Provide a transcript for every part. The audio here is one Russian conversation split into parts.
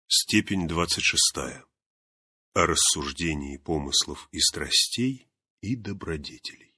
Степень 26. О рассуждении помыслов и страстей и добродетелей.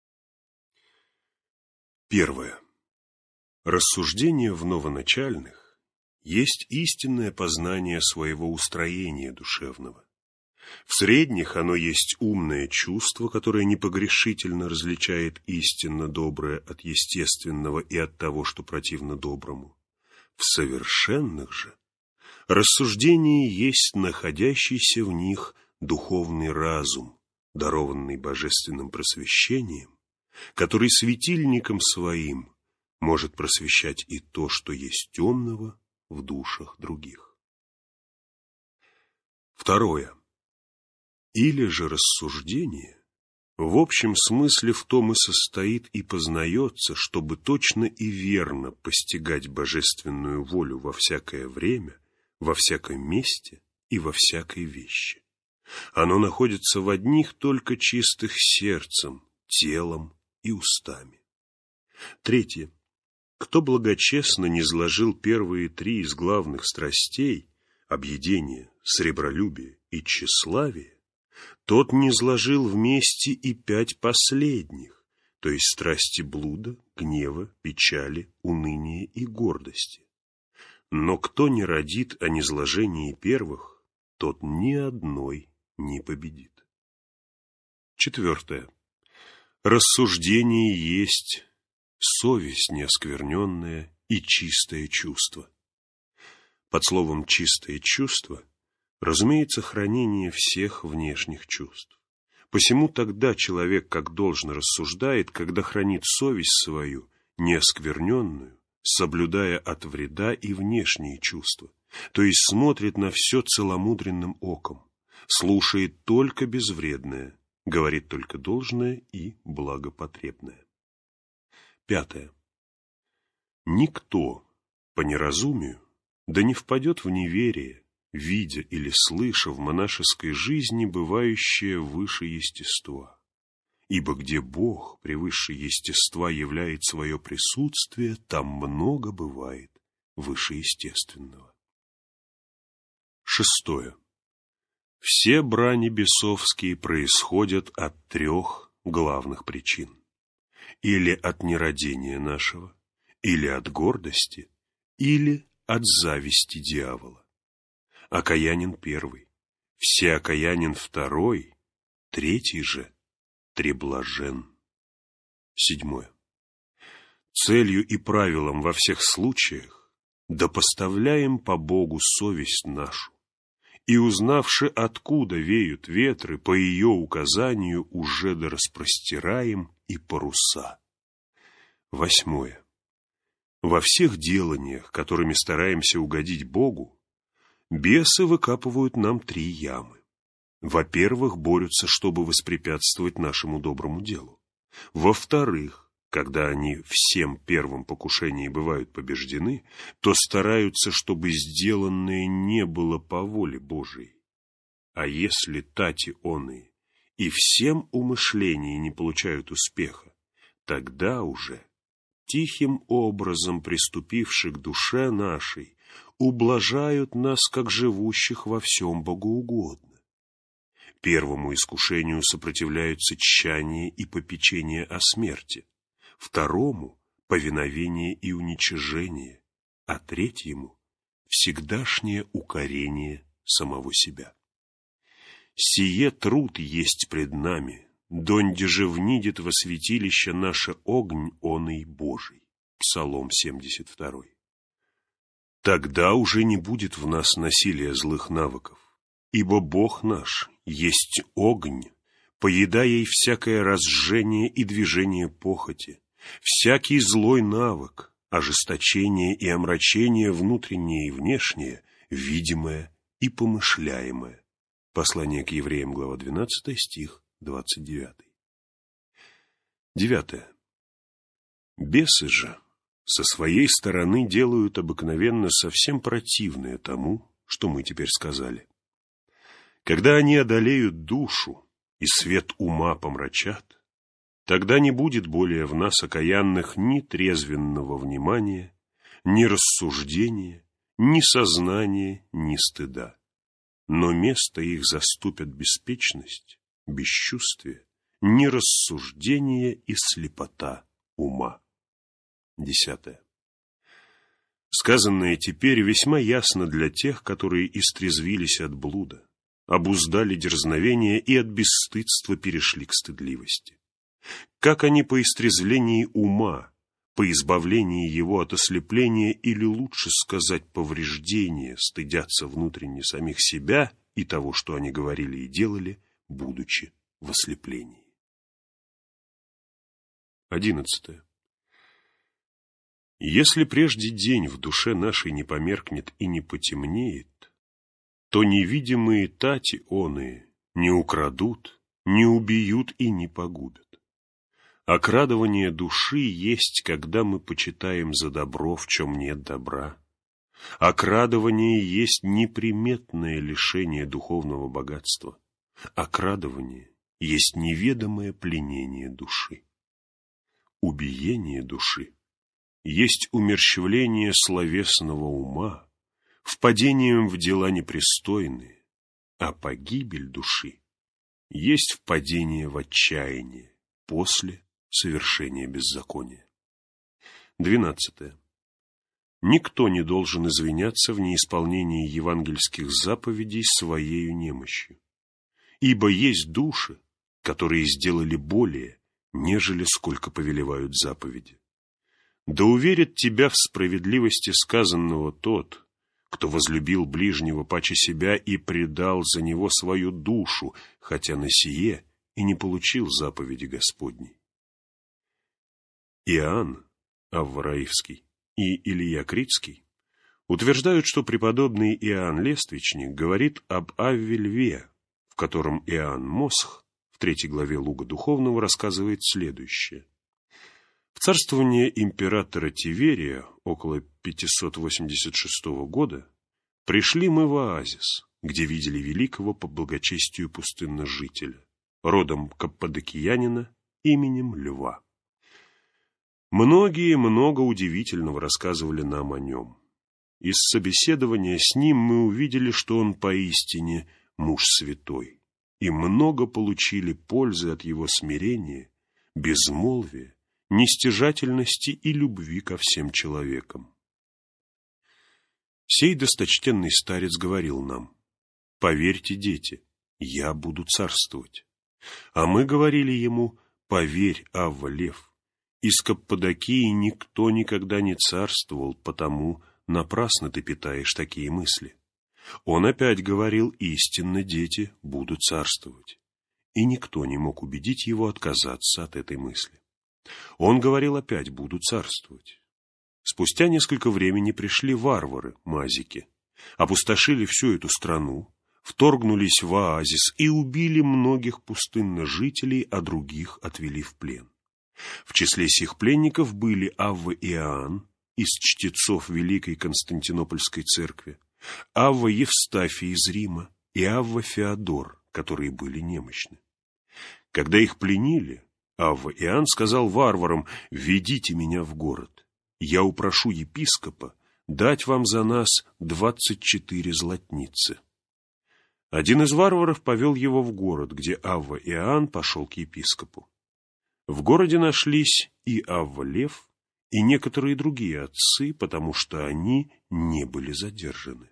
1. Рассуждение в новоначальных есть истинное познание своего устроения душевного. В средних оно есть умное чувство, которое непогрешительно различает истинно доброе от естественного и от того, что противно доброму. В совершенных же рассуждение есть находящийся в них духовный разум, дарованный божественным просвещением, который светильником своим может просвещать и то, что есть темного в душах других. 2. Или же рассуждение в общем смысле в том и состоит и познается, чтобы точно и верно постигать божественную волю во всякое время, во всяком месте и во всякой вещи. Оно находится в одних только чистых сердцем, телом и устами. 3. Кто благочестно низложил первые 3 из главных страстей – объедение, сребролюбие и тщеславие, тот низложил вместе и 5 последних, то есть страсти блуда, гнева, печали, уныния и гордости. Но кто не родит о низложении первых, тот ни одной не победит. 4. Рассуждение есть совесть неоскверненная и чистое чувство. Под словом «чистое чувство» разумеется хранение всех внешних чувств. Посему тогда человек как должно рассуждает, когда хранит совесть свою неоскверненную, соблюдая от вреда и внешние чувства, то есть смотрит на все целомудренным оком, слушает только безвредное, говорит только должное и благопотребное. 5. Никто по неразумию да не впадет в неверие, видя или слыша в монашеской жизни бывающее выше естества. Ибо где Бог превыше естества являет свое присутствие, там много бывает вышеестественного. 6. Все брани бесовские происходят от 3 главных причин. Или от нерадения нашего, или от гордости, или от зависти дьявола. Окаянин 1, всеокаянин 2, 3 же треблажен. 7. Целью и правилом во всех случаях да поставляем по Богу совесть нашу, и, узнавши, откуда веют ветры, по ее указанию уже да распростираем и паруса. 8. Во всех деланиях, которыми стараемся угодить Богу, бесы выкапывают нам 3 ямы. Во-первых, борются, чтобы воспрепятствовать нашему доброму делу. Во-вторых, когда они всем первым покушением бывают побеждены, то стараются, чтобы сделанное не было по воле Божией. А если тати оные и всем умышлении не получают успеха, тогда уже, тихим образом приступивши к душе нашей, ублажают нас, как живущих во всем богоугодно. Первому искушению сопротивляются тщание и попечение о смерти, второму – повиновение и уничижение, а третьему – всегдашнее укорение самого себя. Сие труд есть пред нами, донде же внидит во святилище наше огонь оный Божий. Псалом 72. Тогда уже не будет в нас насилия злых навыков, ибо Бог наш есть огонь, поедая всякое разжение и движение похоти, всякий злой навык, ожесточение и омрачение внутреннее и внешнее, видимое и помышляемое. Послание к евреям, глава 12, стих 29. 9. Бесы же со своей стороны делают обыкновенно совсем противное тому, что мы теперь сказали. Когда они одолеют душу и свет ума помрачат, тогда не будет более в нас окаянных ни трезвенного внимания, ни рассуждения, ни сознания, ни стыда. Но место их заступят беспечность, бесчувствие, нерассуждение и слепота ума. 10. Сказанное теперь весьма ясно для тех, которые истрезвились от блуда, обуздали дерзновение и от бесстыдства перешли к стыдливости. Как они по истрезвлении ума, по избавлении его от ослепления, или лучше сказать повреждения, стыдятся внутренне самих себя и того, что они говорили и делали, будучи в ослеплении. 11. Если прежде день в душе нашей не померкнет и не потемнеет, то невидимые тати оные не украдут, не убьют и не погубят. Окрадывание души есть, когда мы почитаем за добро, в чем нет добра. Окрадывание есть неприметное лишение духовного богатства. Окрадывание есть неведомое пленение души. Убиение души есть умерщвление словесного ума, впадением в дела непристойные, а погибель души есть впадение в отчаяние после совершения беззакония. 12. Никто не должен извиняться в неисполнении евангельских заповедей своею немощью, ибо есть души, которые сделали более, нежели сколько повелевают заповеди. Да уверит тебя в справедливости сказанного тот, кто возлюбил ближнего паче себя и предал за него свою душу, хотя на сие и не получил заповеди Господней. Иоанн Аввараифский и Илья Критский утверждают, что преподобный Иоанн Лествичник говорит об Авве Льве, в котором Иоанн Мосх в 3 главе Луга Духовного рассказывает следующее. В царствование императора Тиверия около 586 года пришли мы в Оазис, где видели великого по благочестию пустынножителя, родом каппадокиянина, именем Льва. Многие много удивительного рассказывали нам о нем. Из собеседования с ним мы увидели, что он поистине муж святой, и много получили пользы от его смирения, безмолвия, нестяжательности и любви ко всем человекам. Сей досточтенный старец говорил нам: «Поверьте, дети, я буду царствовать». А мы говорили ему: «Поверь, Авва Лев, из Каппадокии никто никогда не царствовал, потому напрасно ты питаешь такие мысли». Он опять говорил: «Истинно, дети, буду царствовать». И никто не мог убедить его отказаться от этой мысли. Он говорил опять: «Буду царствовать». Спустя несколько времени пришли варвары, мазики, опустошили всю эту страну, вторгнулись в Оазис и убили многих пустынножителей, а других отвели в плен. В числе сих пленников были Авва Иоанн из чтецов Великой Константинопольской церкви, Авва Евстафий из Рима и Авва Феодор, которые были немощны. Когда их пленили, Авва Иоанн сказал варварам: «Ведите меня в город. Я упрошу епископа дать вам за нас 24 златницы». Один из варваров повел его в город, где Авва Иоанн пошел к епископу. В городе нашлись и Авва Лев, и некоторые другие отцы, потому что они не были задержаны.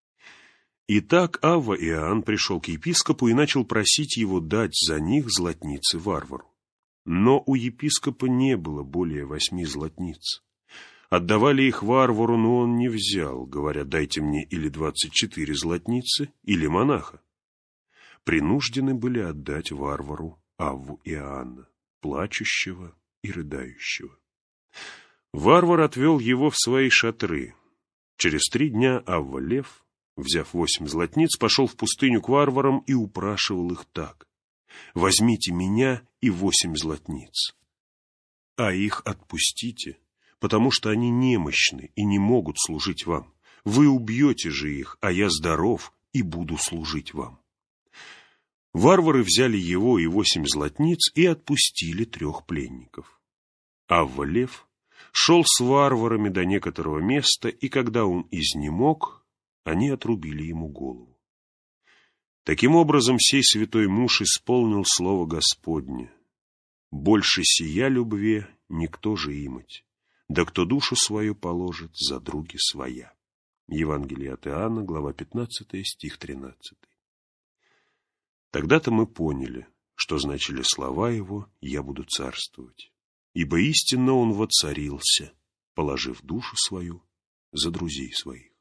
Итак, Авва Иоанн пришел к епископу и начал просить его дать за них златницы варвару. Но у епископа не было более 8 златниц. Отдавали их варвару, но он не взял, говоря: «Дайте мне или 24 златницы, или монаха». Принуждены были отдать варвару Авву Иоанна, плачущего и рыдающего. Варвар отвел его в свои шатры. Через 3 дня Авва Лев, взяв 8 златниц, пошел в пустыню к варварам и упрашивал их так: «Возьмите меня и 8 златниц, а их отпустите, потому что они немощны и не могут служить вам. Вы убьете же их, а я здоров и буду служить вам». Варвары взяли его и 8 златниц и отпустили 3 пленников. Авва Лев шел с варварами до некоторого места, и когда он изнемог, они отрубили ему голову. Таким образом, сей святой муж исполнил слово Господне: «Больше сия любви никто же имать, да кто душу свою положит за други своя». Евангелие от Иоанна, глава 15, стих 13. Тогда-то мы поняли, что значили слова его «Я буду царствовать», ибо истинно он воцарился, положив душу свою за друзей своих.